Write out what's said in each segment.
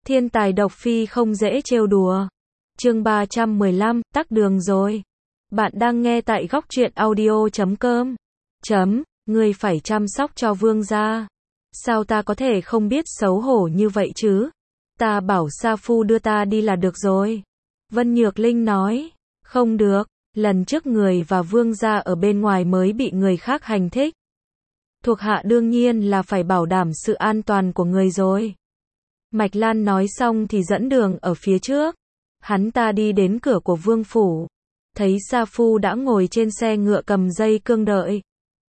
Thiên tài độc phi không dễ trêu đùa. Chương 315, tắc đường rồi. Bạn đang nghe tại góc truyện audio.com. Ngươi phải chăm sóc cho vương gia. Sao ta có thể không biết xấu hổ như vậy chứ? Ta bảo Sa Phu đưa ta đi là được rồi. Vân Nhược Linh nói. Không được, lần trước người và vương gia ở bên ngoài mới bị người khác hành thích. Thuộc hạ đương nhiên là phải bảo đảm sự an toàn của người rồi. Mạch Lan nói xong thì dẫn đường ở phía trước. Hắn ta đi đến cửa của vương phủ. Thấy Sa Phu đã ngồi trên xe ngựa cầm dây cương đợi.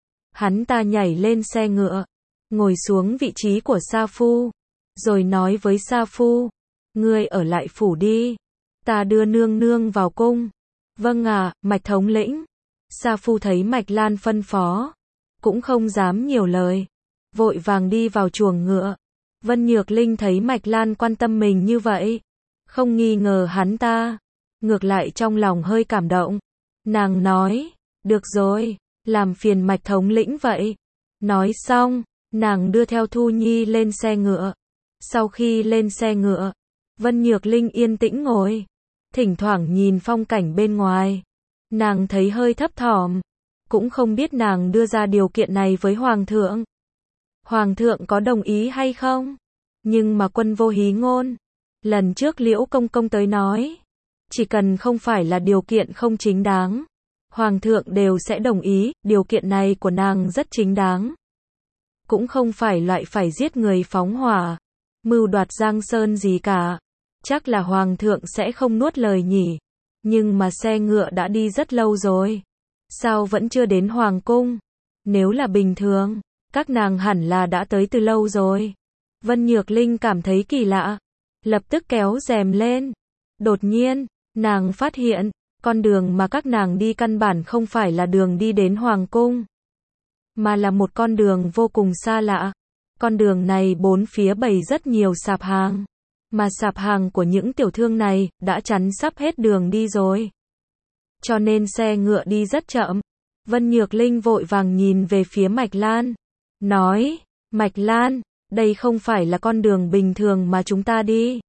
Hắn ta nhảy lên xe ngựa, ngồi xuống vị trí của Sa Phu, rồi nói với Sa Phu, ngươi ở lại phủ đi, ta đưa nương nương vào cung. Vâng ạ, Mạch thống lĩnh. Sa Phu thấy Mạch Lan phân phó, cũng không dám nhiều lời, vội vàng đi vào chuồng ngựa. Vân Nhược Linh thấy Mạch Lan quan tâm mình như vậy, không nghi ngờ hắn ta, ngược lại trong lòng hơi cảm động. Nàng nói, được rồi, làm phiền Mạch thống lĩnh vậy. Nói xong, nàng đưa theo Thu Nhi lên xe ngựa. Sau khi lên xe ngựa, Vân Nhược Linh yên tĩnh ngồi, thỉnh thoảng nhìn phong cảnh bên ngoài. Nàng thấy hơi thấp thỏm, cũng không biết nàng đưa ra điều kiện này với Hoàng thượng. Hoàng thượng có đồng ý hay không? Nhưng mà Quân Vô Hí ngôn. Lần trước Liễu Công Công tới nói, chỉ cần không phải là điều kiện không chính đáng, Hoàng thượng đều sẽ đồng ý. Điều kiện này của nàng rất chính đáng. Cũng không phải loại phải giết người phóng hỏa, mưu đoạt Giang Sơn gì cả. Chắc là Hoàng thượng sẽ không nuốt lời nhỉ. Nhưng mà xe ngựa đã đi rất lâu rồi, sao vẫn chưa đến Hoàng cung? Nếu là bình thường, các nàng hẳn là đã tới từ lâu rồi. Vân Nhược Linh cảm thấy kỳ lạ, lập tức kéo rèm lên. Đột nhiên, nàng phát hiện, con đường mà các nàng đi căn bản không phải là đường đi đến Hoàng cung, mà là một con đường vô cùng xa lạ. Con đường này bốn phía bày rất nhiều sạp hàng, mà sạp hàng của những tiểu thương này đã chắn sắp hết đường đi rồi, cho nên xe ngựa đi rất chậm. Vân Nhược Linh vội vàng nhìn về phía Mạch Lan, nói, Mạch Lan, đây không phải là con đường bình thường mà chúng ta đi.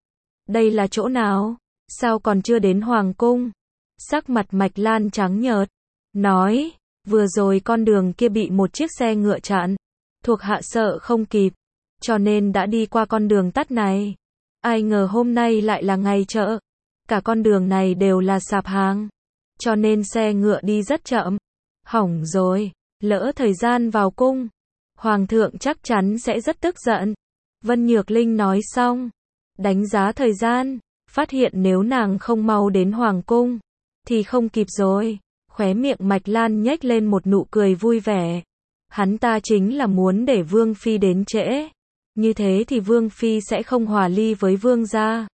Đây là chỗ nào? Sao còn chưa đến Hoàng cung? Sắc mặt Mạch Lan trắng nhợt, nói, vừa rồi con đường kia bị một chiếc xe ngựa chặn, thuộc hạ sợ không kịp, cho nên đã đi qua con đường tắt này. Ai ngờ hôm nay lại là ngày chợ, cả con đường này đều là sạp hàng, cho nên xe ngựa đi rất chậm. Hỏng rồi, lỡ thời gian vào cung, Hoàng thượng chắc chắn sẽ rất tức giận. Vân Nhược Linh nói xong, đánh giá thời gian, phát hiện nếu nàng không mau đến Hoàng cung, thì không kịp rồi. Khóe miệng Mạch Lan nhếch lên một nụ cười vui vẻ. Hắn ta chính là muốn để Vương Phi đến trễ. Như thế thì Vương Phi sẽ không hòa ly với Vương gia.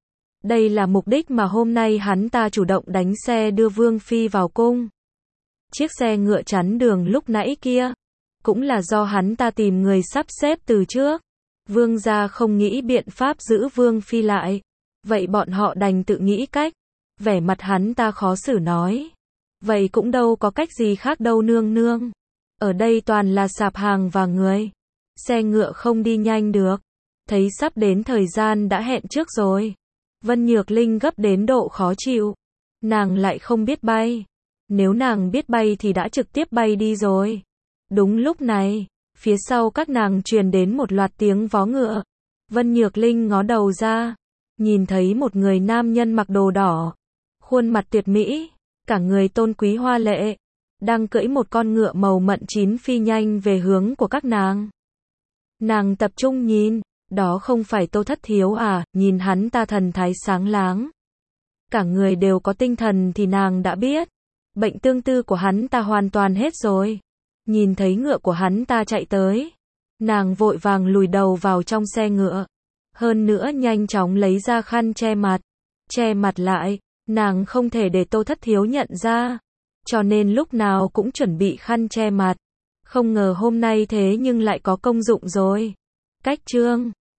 Đây là mục đích mà hôm nay hắn ta chủ động đánh xe đưa Vương Phi vào cung. Chiếc xe ngựa chắn đường lúc nãy kia, cũng là do hắn ta tìm người sắp xếp từ trước. Vương gia không nghĩ biện pháp giữ Vương Phi lại, vậy bọn họ đành tự nghĩ cách. Vẻ mặt hắn ta khó xử nói, vậy cũng đâu có cách gì khác đâu nương nương. Ở đây toàn là sạp hàng và người, xe ngựa không đi nhanh được. Thấy sắp đến thời gian đã hẹn trước rồi, Vân Nhược Linh gấp đến độ khó chịu. Nàng lại không biết bay. Nếu nàng biết bay thì đã trực tiếp bay đi rồi. Đúng lúc này, phía sau các nàng truyền đến một loạt tiếng vó ngựa. Vân Nhược Linh ngó đầu ra, nhìn thấy một người nam nhân mặc đồ đỏ, khuôn mặt tuyệt mỹ, cả người tôn quý hoa lệ, đang cưỡi một con ngựa màu mận chín phi nhanh về hướng của các nàng. Nàng tập trung nhìn, đó không phải Tô Thất Thiếu à? Nhìn hắn ta thần thái sáng láng, cả người đều có tinh thần thì nàng đã biết, bệnh tương tư của hắn ta hoàn toàn hết rồi. Nhìn thấy ngựa của hắn ta chạy tới, nàng vội vàng lùi đầu vào trong xe ngựa, hơn nữa nhanh chóng lấy ra khăn che mặt lại. Nàng không thể để Tô Thất Thiếu nhận ra, cho nên lúc nào cũng chuẩn bị khăn che mặt. Không ngờ hôm nay thế nhưng lại có công dụng rồi. Cách chương